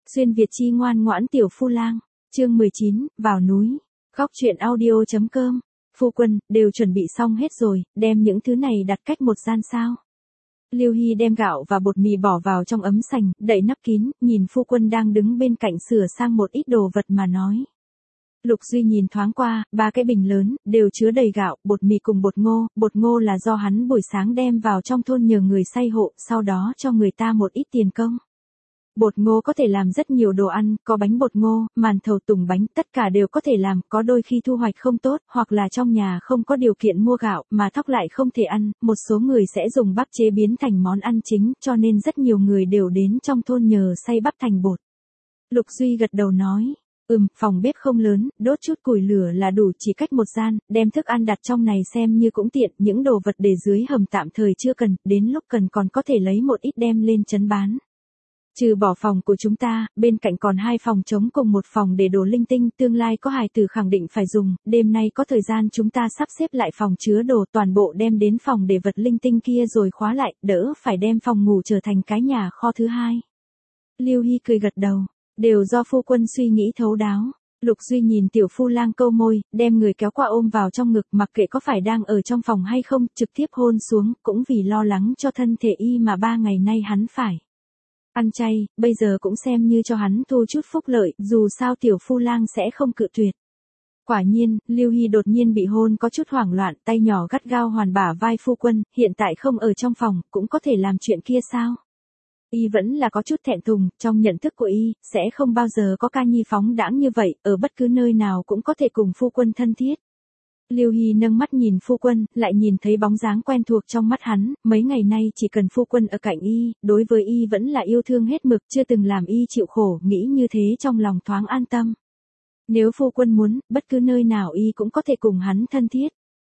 Xuyên Việt chi ngoan ngoãn tiểu phu lang. Chương 19, vào núi. Góc truyện audio.com. Phu quân, đều chuẩn bị xong hết rồi, đem những thứ này đặt cách một gian sao. Lưu Hy đem gạo và bột mì bỏ vào trong ấm sành, đậy nắp kín, nhìn phu quân đang đứng bên cạnh sửa sang một ít đồ vật mà nói. Lục Duy nhìn thoáng qua, 3 cái bình lớn, đều chứa đầy gạo, bột mì cùng bột ngô là do hắn buổi sáng đem vào trong thôn nhờ người xay hộ, sau đó cho người ta một ít tiền công. Bột ngô có thể làm rất nhiều đồ ăn, có bánh bột ngô, màn thầu tùng bánh, tất cả đều có thể làm, có đôi khi thu hoạch không tốt, hoặc là trong nhà không có điều kiện mua gạo, mà thóc lại không thể ăn, một số người sẽ dùng bắp chế biến thành món ăn chính, cho nên rất nhiều người đều đến trong thôn nhờ xay bắp thành bột. Lục Duy gật đầu nói. Phòng bếp không lớn, đốt chút củi lửa là đủ, chỉ cách một gian, đem thức ăn đặt trong này xem như cũng tiện, những đồ vật để dưới hầm tạm thời chưa cần, đến lúc cần còn có thể lấy một ít đem lên trấn bán. Trừ bỏ phòng của chúng ta, bên cạnh còn 2 phòng trống cùng một phòng để đồ linh tinh, tương lai có hài tử khẳng định phải dùng, đêm nay có thời gian chúng ta sắp xếp lại phòng chứa đồ toàn bộ đem đến phòng để vật linh tinh kia rồi khóa lại, đỡ phải đem phòng ngủ trở thành cái nhà kho thứ hai. Lưu Hy cười gật đầu. Đều do phu quân suy nghĩ thấu đáo. Lục Duy nhìn tiểu phu lang câu môi, đem người kéo qua ôm vào trong ngực, mặc kệ có phải đang ở trong phòng hay không, trực tiếp hôn xuống, cũng vì lo lắng cho thân thể y mà 3 ngày nay hắn phải ăn chay, bây giờ cũng xem như cho hắn thu chút phúc lợi, dù sao tiểu phu lang sẽ không cự tuyệt. Quả nhiên, Lưu Hy đột nhiên bị hôn có chút hoảng loạn, tay nhỏ gắt gao hoàn bả vai phu quân, hiện tại không ở trong phòng, cũng có thể làm chuyện kia sao? Y vẫn là có chút thẹn thùng, trong nhận thức của Y, sẽ không bao giờ có ca nhi phóng đãng như vậy, ở bất cứ nơi nào cũng có thể cùng phu quân thân thiết. Lưu Hy nâng mắt nhìn phu quân, lại nhìn thấy bóng dáng quen thuộc trong mắt hắn, mấy ngày nay chỉ cần phu quân ở cạnh Y, đối với Y vẫn là yêu thương hết mực, chưa từng làm Y chịu khổ, nghĩ như thế trong lòng thoáng an tâm. Nếu phu quân muốn, bất cứ nơi nào Y cũng có thể cùng hắn thân thiết.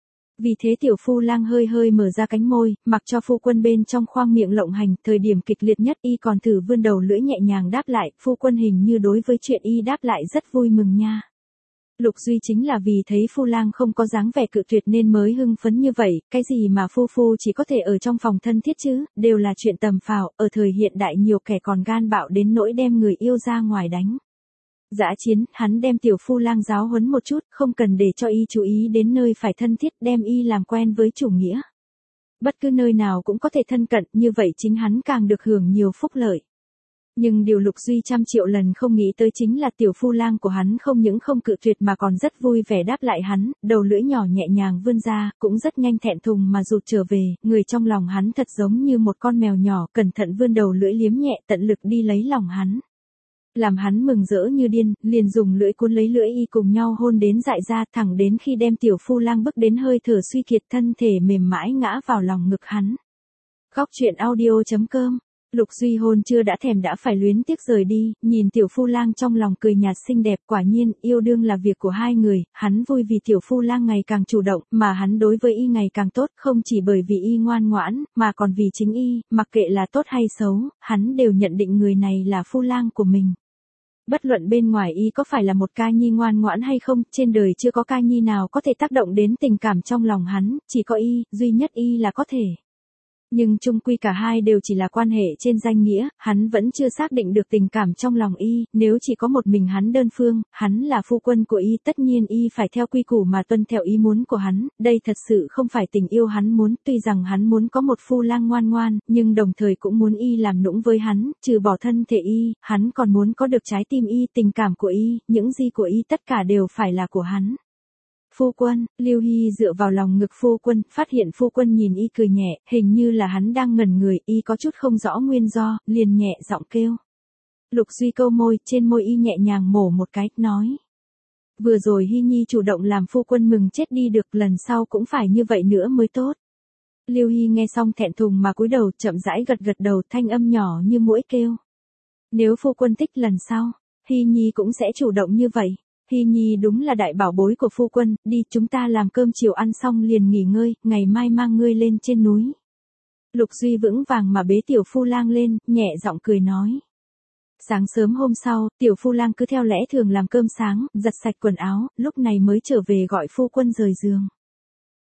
Vì thế tiểu phu lang hơi mở ra cánh môi, mặc cho phu quân bên trong khoang miệng lộng hành, thời điểm kịch liệt nhất Y còn thử vươn đầu lưỡi nhẹ nhàng đáp lại, phu quân hình như đối với chuyện Y đáp lại rất vui mừng nha. Lục Duy chính là vì thấy phu lang không có dáng vẻ cự tuyệt nên mới hưng phấn như vậy, cái gì mà phu chỉ có thể ở trong phòng thân thiết chứ, đều là chuyện tầm phào, ở thời hiện đại nhiều kẻ còn gan bạo đến nỗi đem người yêu ra ngoài đánh. Dã chiến, hắn đem tiểu phu lang giáo huấn một chút, không cần để cho Y chú ý đến nơi phải thân thiết, đem Y làm quen với chủ nghĩa. Bất cứ nơi nào cũng có thể thân cận, như vậy chính hắn càng được hưởng nhiều phúc lợi. Nhưng điều Lục Duy 100.000.000 lần không nghĩ tới chính là tiểu phu lang của hắn không những không cự tuyệt mà còn rất vui vẻ đáp lại hắn, đầu lưỡi nhỏ nhẹ nhàng vươn ra, cũng rất nhanh thẹn thùng mà rụt trở về, người trong lòng hắn thật giống như một con mèo nhỏ, cẩn thận vươn đầu lưỡi liếm nhẹ, tận lực đi lấy lòng hắn. Làm hắn mừng rỡ như điên, liền dùng lưỡi cuốn lấy lưỡi Y cùng nhau hôn đến dại ra, thẳng đến khi đem tiểu phu lang bức đến hơi thở suy kiệt, thân thể mềm mãi ngã vào lòng ngực hắn. Góc truyện audio.com. Lục Duy hôn chưa đã thèm đã phải luyến tiếc rời đi, nhìn tiểu phu lang trong lòng cười nhạt xinh đẹp, quả nhiên, yêu đương là việc của hai người, hắn vui vì tiểu phu lang ngày càng chủ động, mà hắn đối với Y ngày càng tốt, không chỉ bởi vì Y ngoan ngoãn, mà còn vì chính Y, mặc kệ là tốt hay xấu, hắn đều nhận định người này là phu lang của mình. Bất luận bên ngoài Y có phải là một ca nhi ngoan ngoãn hay không, trên đời chưa có ca nhi nào có thể tác động đến tình cảm trong lòng hắn, chỉ có Y, duy nhất Y là có thể. Nhưng chung quy cả hai đều chỉ là quan hệ trên danh nghĩa, hắn vẫn chưa xác định được tình cảm trong lòng Y, nếu chỉ có một mình hắn đơn phương, hắn là phu quân của Y, tất nhiên Y phải theo quy củ mà tuân theo ý muốn của hắn, đây thật sự không phải tình yêu hắn muốn, tuy rằng hắn muốn có một phu lang ngoan ngoan, nhưng đồng thời cũng muốn Y làm nũng với hắn, trừ bỏ thân thể Y, hắn còn muốn có được trái tim Y, tình cảm của Y, những gì của Y tất cả đều phải là của hắn. Phu quân, Lưu Hy dựa vào lòng ngực phu quân, phát hiện phu quân nhìn Y cười nhẹ, hình như là hắn đang ngẩn người, Y có chút không rõ nguyên do, liền nhẹ giọng kêu. Lục Duy câu môi, trên môi Y nhẹ nhàng mổ một cái, nói. Vừa rồi Hy Nhi chủ động làm phu quân mừng chết đi được, lần sau cũng phải như vậy nữa mới tốt. Lưu Hy nghe xong thẹn thùng mà cúi đầu, chậm rãi gật đầu, thanh âm nhỏ như muỗi kêu. Nếu phu quân thích lần sau, Hy Nhi cũng sẽ chủ động như vậy. Hy Nhi đúng là đại bảo bối của phu quân, đi chúng ta làm cơm chiều ăn xong liền nghỉ ngơi, ngày mai mang ngươi lên trên núi. Lục Duy vững vàng mà bế tiểu phu lang lên, nhẹ giọng cười nói. Sáng sớm hôm sau, tiểu phu lang cứ theo lẽ thường làm cơm sáng, giặt sạch quần áo, lúc này mới trở về gọi phu quân rời giường.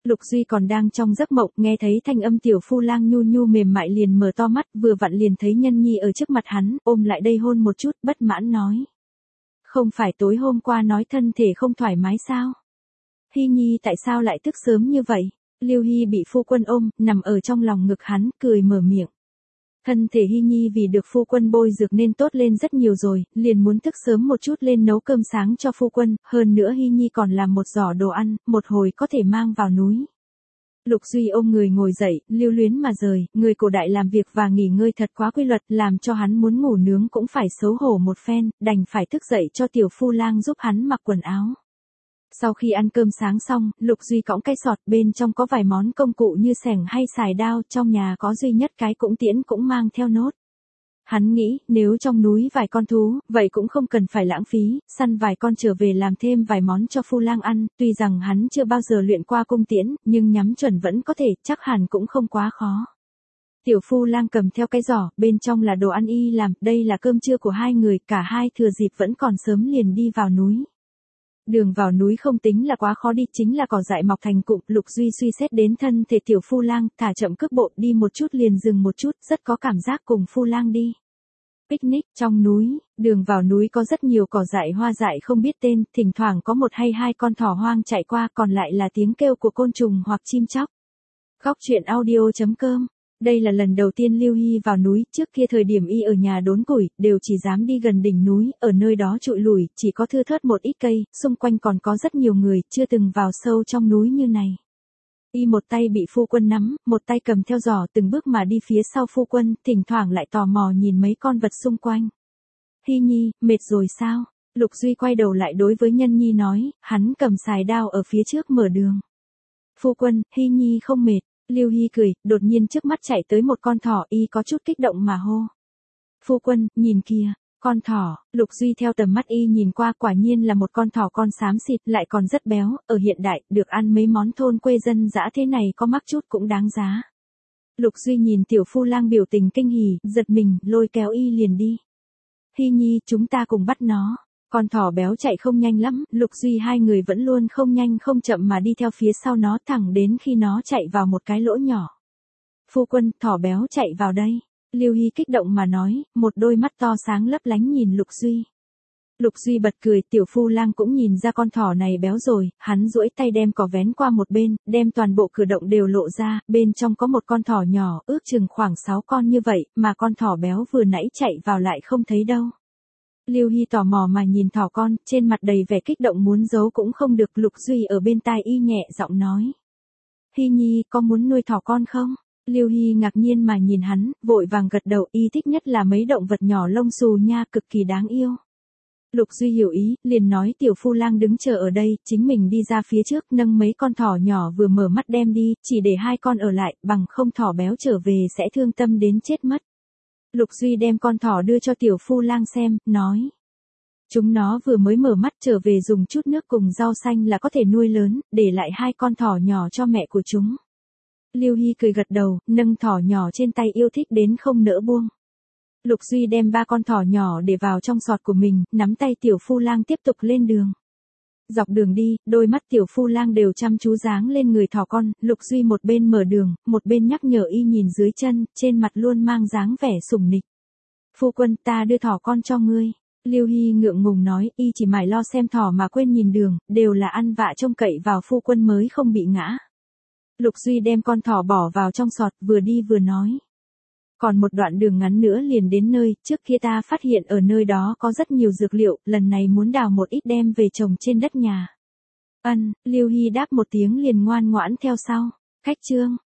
Lục Duy còn đang trong giấc mộng, nghe thấy thanh âm tiểu phu lang nhu nhu mềm mại liền mở to mắt, vừa vặn liền thấy Nhân Nhi ở trước mặt hắn, ôm lại đây hôn một chút, bất mãn nói. Không phải tối hôm qua nói thân thể không thoải mái sao? Hy Nhi tại sao lại thức sớm như vậy? Lưu Hy bị phu quân ôm, nằm ở trong lòng ngực hắn, cười mở miệng. Thân thể Hy Nhi vì được phu quân bôi dược nên tốt lên rất nhiều rồi, liền muốn thức sớm một chút lên nấu cơm sáng cho phu quân, hơn nữa Hy Nhi còn làm một giỏ đồ ăn, một hồi có thể mang vào núi. Lục Duy ôm người ngồi dậy, lưu luyến mà rời, người cổ đại làm việc và nghỉ ngơi thật quá quy luật, làm cho hắn muốn ngủ nướng cũng phải xấu hổ một phen, đành phải thức dậy cho tiểu phu lang giúp hắn mặc quần áo. Sau khi ăn cơm sáng xong, Lục Duy cõng cái sọt, bên trong có vài món công cụ như xẻng hay xài đao, trong nhà có duy nhất cái cũng tiễn cũng mang theo nốt. Hắn nghĩ, nếu trong núi vài con thú, vậy cũng không cần phải lãng phí, săn vài con trở về làm thêm vài món cho phu lang ăn, tuy rằng hắn chưa bao giờ luyện qua cung tiễn, nhưng nhắm chuẩn vẫn có thể, chắc hẳn cũng không quá khó. Tiểu phu lang cầm theo cái giỏ, bên trong là đồ ăn y làm, đây là cơm trưa của hai người, cả hai thừa dịp vẫn còn sớm liền đi vào núi. Đường vào núi không tính là quá khó đi, chính là cỏ dại mọc thành cụm. Lục Duy suy xét đến thân thể tiểu phu lang, thả chậm cước bộ, đi một chút liền dừng một chút, rất có cảm giác cùng phu lang đi. Picnic trong núi, đường vào núi có rất nhiều cỏ dại hoa dại không biết tên, thỉnh thoảng có một hay hai con thỏ hoang chạy qua, còn lại là tiếng kêu của côn trùng hoặc chim chóc. Góc truyện audio.com. Đây là lần đầu tiên Lưu Hy vào núi, trước kia thời điểm y ở nhà đốn củi, đều chỉ dám đi gần đỉnh núi, ở nơi đó trụi lủi, chỉ có thưa thớt một ít cây, xung quanh còn có rất nhiều người, chưa từng vào sâu trong núi như này. Y một tay bị phu quân nắm, một tay cầm theo giỏ từng bước mà đi phía sau phu quân, thỉnh thoảng lại tò mò nhìn mấy con vật xung quanh. Hy Nhi, mệt rồi sao? Lục Duy quay đầu lại đối với Nhân Nhi nói, hắn cầm xài đao ở phía trước mở đường. Phu quân, Hy Nhi không mệt. Lưu Hy cười, đột nhiên trước mắt chạy tới một con thỏ, y có chút kích động mà hô. Phu quân, nhìn kìa, con thỏ. Lục Duy theo tầm mắt y nhìn qua, quả nhiên là một con thỏ con xám xịt, lại còn rất béo, ở hiện đại, được ăn mấy món thôn quê dân dã thế này có mắc chút cũng đáng giá. Lục Duy nhìn tiểu phu lang biểu tình kinh hỉ, giật mình, lôi kéo y liền đi. Hy Nhi, chúng ta cùng bắt nó. Con thỏ béo chạy không nhanh lắm, Lục Duy hai người vẫn luôn không nhanh không chậm mà đi theo phía sau nó, thẳng đến khi nó chạy vào một cái lỗ nhỏ. Phu quân, thỏ béo chạy vào đây. Lưu Hy kích động mà nói, một đôi mắt to sáng lấp lánh nhìn Lục Duy. Lục Duy bật cười, tiểu phu lang cũng nhìn ra con thỏ này béo rồi, hắn duỗi tay đem cỏ vén qua một bên, đem toàn bộ cửa động đều lộ ra, bên trong có một con thỏ nhỏ, ước chừng khoảng 6 con như vậy, mà con thỏ béo vừa nãy chạy vào lại không thấy đâu. Lưu Hy tò mò mà nhìn thỏ con, trên mặt đầy vẻ kích động muốn giấu cũng không được. Lục Duy ở bên tai y nhẹ giọng nói. Hy Nhi, có muốn nuôi thỏ con không? Lưu Hy ngạc nhiên mà nhìn hắn, vội vàng gật đầu, y thích nhất là mấy động vật nhỏ lông xù nha, cực kỳ đáng yêu. Lục Duy hiểu ý, liền nói tiểu phu lang đứng chờ ở đây, chính mình đi ra phía trước nâng mấy con thỏ nhỏ vừa mở mắt đem đi, chỉ để hai con ở lại, bằng không thỏ béo trở về sẽ thương tâm đến chết mất. Lục Duy đem con thỏ đưa cho tiểu phu lang xem, nói. Chúng nó vừa mới mở mắt trở về dùng chút nước cùng rau xanh là có thể nuôi lớn, để lại hai con thỏ nhỏ cho mẹ của chúng. Lưu Hy cười gật đầu, nâng thỏ nhỏ trên tay yêu thích đến không nỡ buông. Lục Duy đem 3 con thỏ nhỏ để vào trong sọt của mình, nắm tay tiểu phu lang tiếp tục lên đường. Dọc đường đi, đôi mắt tiểu phu lang đều chăm chú dáng lên người thỏ con, Lục Duy một bên mở đường, một bên nhắc nhở y nhìn dưới chân, trên mặt luôn mang dáng vẻ sủng nịch. Phu quân, ta đưa thỏ con cho ngươi. Lưu Hy ngượng ngùng nói, y chỉ mải lo xem thỏ mà quên nhìn đường, đều là ăn vạ trông cậy vào phu quân mới không bị ngã. Lục Duy đem con thỏ bỏ vào trong sọt, vừa đi vừa nói. Còn một đoạn đường ngắn nữa liền đến nơi, trước kia ta phát hiện ở nơi đó có rất nhiều dược liệu, lần này muốn đào một ít đem về trồng trên đất nhà. Lưu Hy đáp một tiếng liền ngoan ngoãn theo sau. Khách chương.